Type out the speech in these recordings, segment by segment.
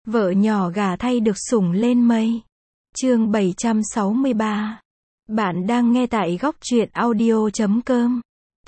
Vợ nhỏ gả thay được sủng lên mây. Chương 763. Bạn đang nghe tại góc truyện audio.com.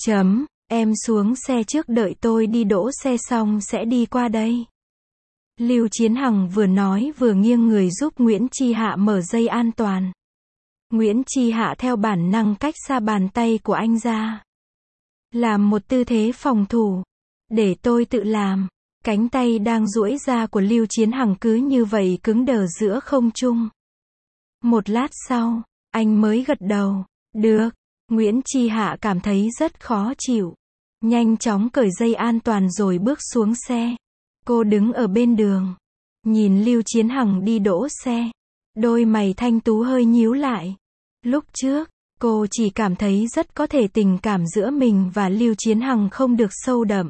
Em xuống xe trước, đợi tôi đi đỗ xe xong sẽ đi qua đây. Lưu Chiến Hằng vừa nói vừa nghiêng người giúp Nguyễn Chi Hạ mở dây an toàn. Nguyễn Chi Hạ theo bản năng cách xa bàn tay của anh ra, làm một tư thế phòng thủ. Để tôi tự làm. Cánh tay đang duỗi ra của Lưu Chiến Hằng cứ như vậy cứng đờ giữa không trung. Một lát sau, anh mới gật đầu. Được. Nguyễn Chi Hạ cảm thấy rất khó chịu. Nhanh chóng cởi dây an toàn rồi bước xuống xe. Cô đứng ở bên đường, nhìn Lưu Chiến Hằng đi đỗ xe. Đôi mày thanh tú hơi nhíu lại. Lúc trước, cô chỉ cảm thấy rất có thể tình cảm giữa mình và Lưu Chiến Hằng không được sâu đậm.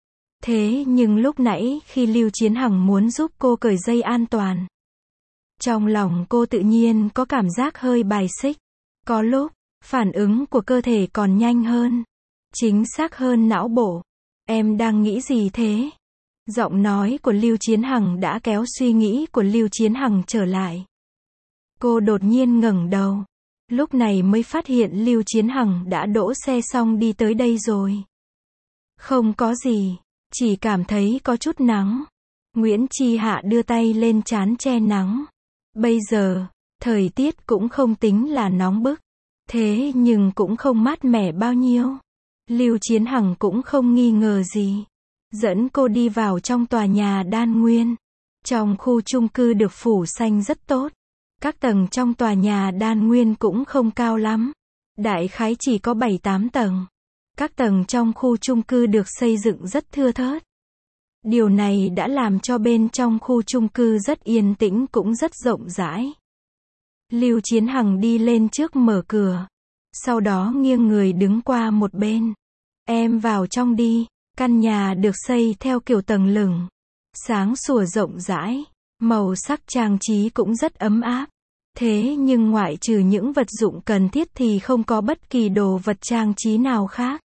Thế nhưng lúc nãy khi Lưu Chiến Hằng muốn giúp cô cởi dây an toàn, trong lòng cô tự nhiên có cảm giác hơi bài xích. Có lúc, phản ứng của cơ thể còn nhanh hơn, chính xác hơn não bộ. Em đang nghĩ gì thế? Giọng nói của Lưu Chiến Hằng đã kéo suy nghĩ của Lưu Chiến Hằng trở lại. Cô đột nhiên ngẩng đầu. Lúc này mới phát hiện Lưu Chiến Hằng đã đỗ xe xong đi tới đây rồi. Không có gì, chỉ cảm thấy có chút nắng. Nguyễn Chi Hạ đưa tay lên trán che nắng. Bây giờ, thời tiết cũng không tính là nóng bức, thế nhưng cũng không mát mẻ bao nhiêu. Lưu Chiến Hằng cũng không nghi ngờ gì, dẫn cô đi vào trong tòa nhà Đan Nguyên. Trong khu chung cư được phủ xanh rất tốt. Các tầng trong tòa nhà Đan Nguyên cũng không cao lắm, đại khái chỉ có 7-8 tầng. Các tầng trong khu chung cư được xây dựng rất thưa thớt. Điều này đã làm cho bên trong khu chung cư rất yên tĩnh cũng rất rộng rãi. Lưu Chiến Hằng đi lên trước mở cửa, sau đó nghiêng người đứng qua một bên. Em vào trong đi. Căn nhà được xây theo kiểu tầng lửng, sáng sủa rộng rãi, màu sắc trang trí cũng rất ấm áp. Thế nhưng ngoại trừ những vật dụng cần thiết thì không có bất kỳ đồ vật trang trí nào khác,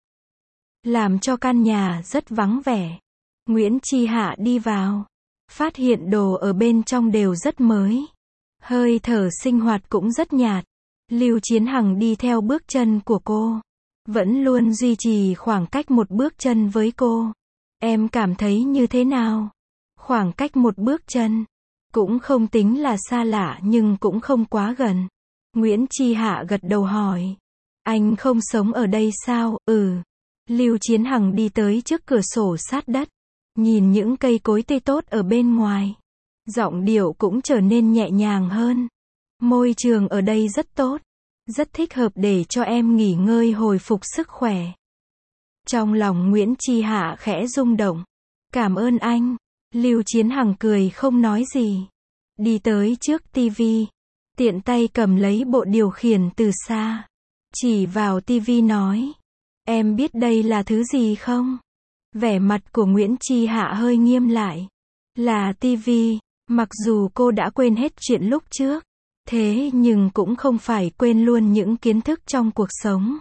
làm cho căn nhà rất vắng vẻ. Nguyễn Chi Hạ đi vào, phát hiện đồ ở bên trong đều rất mới. Hơi thở sinh hoạt cũng rất nhạt. Lưu Chiến Hằng đi theo bước chân của cô, vẫn luôn duy trì khoảng cách một bước chân với cô. Em cảm thấy như thế nào? Khoảng cách một bước chân, cũng không tính là xa lạ nhưng cũng không quá gần. Nguyễn Chi Hạ gật đầu hỏi. Anh không sống ở đây sao? Lưu Chiến Hằng đi tới trước cửa sổ sát đất, nhìn những cây cối tươi tốt ở bên ngoài. Giọng điệu cũng trở nên nhẹ nhàng hơn. Môi trường ở đây rất tốt, rất thích hợp để cho em nghỉ ngơi hồi phục sức khỏe. Trong lòng Nguyễn Chi Hạ khẽ rung động. Cảm ơn anh. Lưu Chiến Hằng cười không nói gì. Đi tới trước tivi, tiện tay cầm lấy bộ điều khiển từ xa, chỉ vào tivi nói. Em biết đây là thứ gì không? Vẻ mặt của Nguyễn Chi Hạ hơi nghiêm lại. Là tivi. Mặc dù cô đã quên hết chuyện lúc trước, thế nhưng cũng không phải quên luôn những kiến thức trong cuộc sống.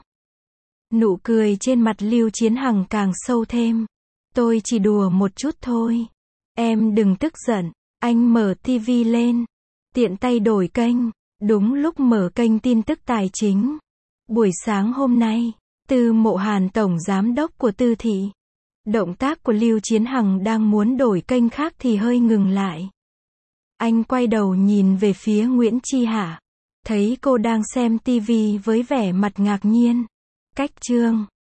Nụ cười trên mặt Lưu Chiến Hằng càng sâu thêm. Tôi chỉ đùa một chút thôi. Em đừng tức giận. Anh mở tivi lên, tiện tay đổi kênh. Đúng lúc mở kênh tin tức tài chính. Buổi sáng hôm nay, Tư Mộ Hàn tổng giám đốc của Tư thị. Động tác của Lưu Chiến Hằng đang muốn đổi kênh khác thì hơi ngừng lại. Anh quay đầu nhìn về phía Nguyễn Chi Hạ, thấy cô đang xem tivi với vẻ mặt ngạc nhiên. Cách chương